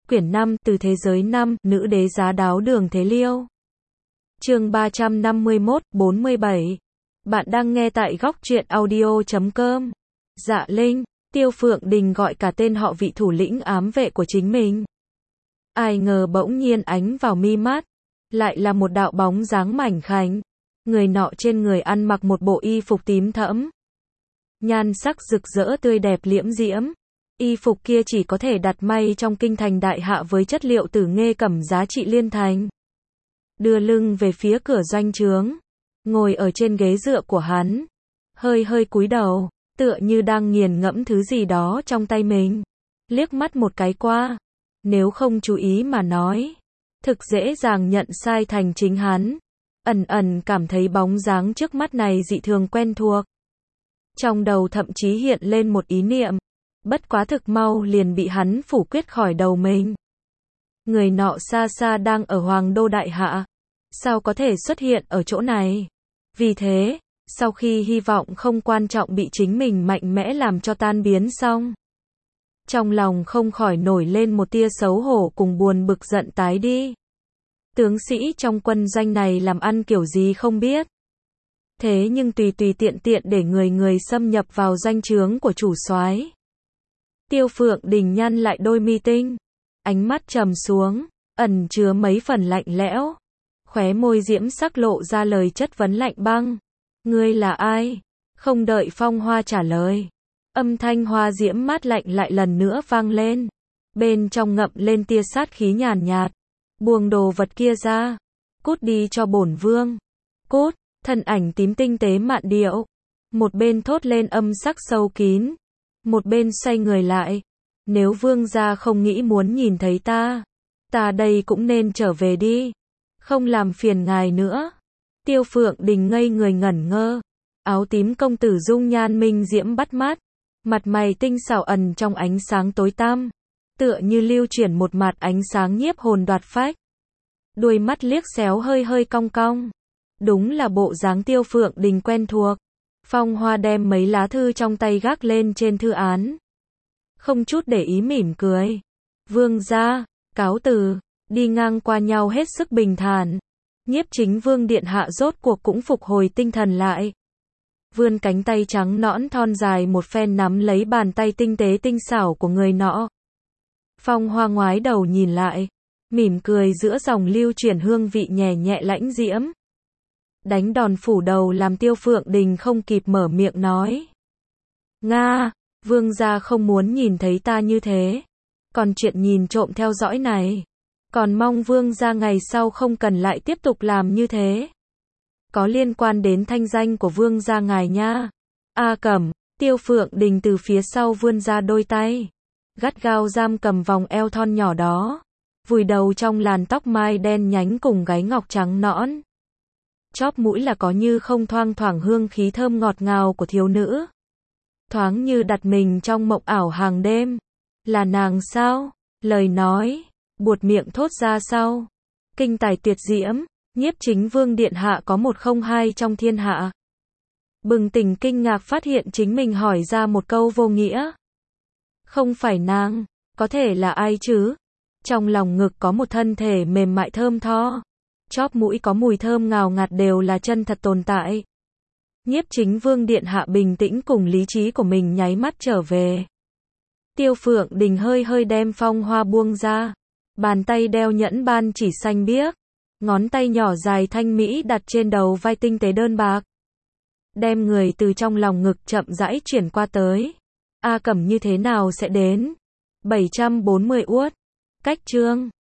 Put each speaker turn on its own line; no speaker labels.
quyển 5, từ thế giới 5, nữ đế giá đáo Đường Thế Liêu. Chương 351, 47. Bạn đang nghe tại góc truyện audio.com. Dạ Linh, Tiêu Phượng Đình gọi cả tên họ vị thủ lĩnh ám vệ của chính mình. Ai ngờ bỗng nhiên ánh vào mi mắt, lại là một đạo bóng dáng mảnh khảnh. Người nọ trên người ăn mặc một bộ y phục tím thẫm. Nhan sắc rực rỡ tươi đẹp liễm diễm. Y phục kia chỉ có thể đặt may trong kinh thành đại hạ với chất liệu từ nghê cẩm giá trị liên thành. Đưa lưng về phía cửa doanh trướng, ngồi ở trên ghế dựa của hắn, hơi hơi cúi đầu, tựa như đang nghiền ngẫm thứ gì đó trong tay mình. Liếc mắt một cái qua, nếu không chú ý mà nói, thực dễ dàng nhận sai thành chính hắn. Ẩn ẩn cảm thấy bóng dáng trước mắt này dị thường quen thuộc. Trong đầu thậm chí hiện lên một ý niệm, bất quá thực mau liền bị hắn phủ quyết khỏi đầu mình. Người nọ xa xa đang ở Hoàng đô đại hạ, sao có thể xuất hiện ở chỗ này? Vì thế, sau khi hy vọng không quan trọng bị chính mình mạnh mẽ làm cho tan biến xong, trong lòng không khỏi nổi lên một tia xấu hổ cùng buồn bực giận tái đi. Tướng sĩ trong quân doanh này làm ăn kiểu gì không biết. Thế nhưng tùy tiện để người xâm nhập vào doanh trướng của chủ soái. Tiêu Phượng Đình nhăn lại đôi mi tinh, ánh mắt trầm xuống, ẩn chứa mấy phần lạnh lẽo. Khóe môi diễm sắc lộ ra lời chất vấn lạnh băng. Ngươi là ai? Không đợi Phong Hoa trả lời, âm thanh hoa diễm mát lạnh lại lần nữa vang lên. Bên trong ngậm lên tia sát khí nhàn nhạt. Buông đồ vật kia ra. Cút đi cho bổn vương. Cút, thân ảnh tím tinh tế mạn điệu. Một bên thốt lên âm sắc sâu kín. Một bên xoay người lại. Nếu vương gia không nghĩ muốn nhìn thấy ta đây cũng nên trở về đi. Không làm phiền ngài nữa. Tiêu Phượng Đình ngây người ngẩn ngơ. Áo tím công tử dung nhan minh diễm bắt mắt. Mặt mày tinh xảo ẩn trong ánh sáng tối tăm. Tựa như lưu chuyển một mạt ánh sáng nhiếp hồn đoạt phách. Đuôi mắt liếc xéo hơi hơi cong cong. Đúng là bộ dáng Tiêu Phượng Đình quen thuộc. Phong Hoa đem mấy lá thư trong tay gác lên trên thư án. Không chút để ý mỉm cười. Vương gia, cáo từ, đi ngang qua nhau hết sức bình thản. Nhiếp chính vương điện hạ rốt cuộc cũng phục hồi tinh thần lại. Vươn cánh tay trắng nõn thon dài một phen nắm lấy bàn tay tinh tế tinh xảo của người nọ. Phong Hoa ngoái đầu nhìn lại, mỉm cười giữa dòng lưu chuyển hương vị nhẹ nhẹ lãnh diễm. Đánh đòn phủ đầu làm Tiêu Phượng Đình không kịp mở miệng nói. Nga, vương gia không muốn nhìn thấy ta như thế. Còn chuyện nhìn trộm theo dõi này, còn mong vương gia ngày sau không cần lại tiếp tục làm như thế. Có liên quan đến thanh danh của vương gia ngài nha. A Cẩm, Tiêu Phượng Đình từ phía sau vươn ra đôi tay, gắt gao giam cầm vòng eo thon nhỏ đó, vùi đầu trong làn tóc mai đen nhánh cùng gáy ngọc trắng nõn. Chóp mũi là có như không thoang thoảng hương khí thơm ngọt ngào của thiếu nữ. Thoáng như đặt mình trong mộng ảo hàng đêm. Là nàng sao? Lời nói, buột miệng thốt ra sau. Kinh tài tuyệt diễm, nhiếp chính vương điện hạ có một không hai trong thiên hạ. Bừng tỉnh kinh ngạc phát hiện chính mình hỏi ra một câu vô nghĩa. Không phải nàng, có thể là ai chứ? Trong lòng ngực có một thân thể mềm mại thơm tho. Chóp mũi có mùi thơm ngào ngạt đều là chân thật tồn tại. Nhiếp chính vương điện hạ bình tĩnh cùng lý trí của mình nháy mắt trở về. Tiêu Phượng Đình hơi hơi đem Phong Hoa buông ra. Bàn tay đeo nhẫn ban chỉ xanh biếc. Ngón tay nhỏ dài thanh mỹ đặt trên đầu vai tinh tế đơn bạc. Đem người từ trong lòng ngực chậm rãi chuyển qua tới. A Cẩm như thế nào sẽ đến? 740 uất. Cách chương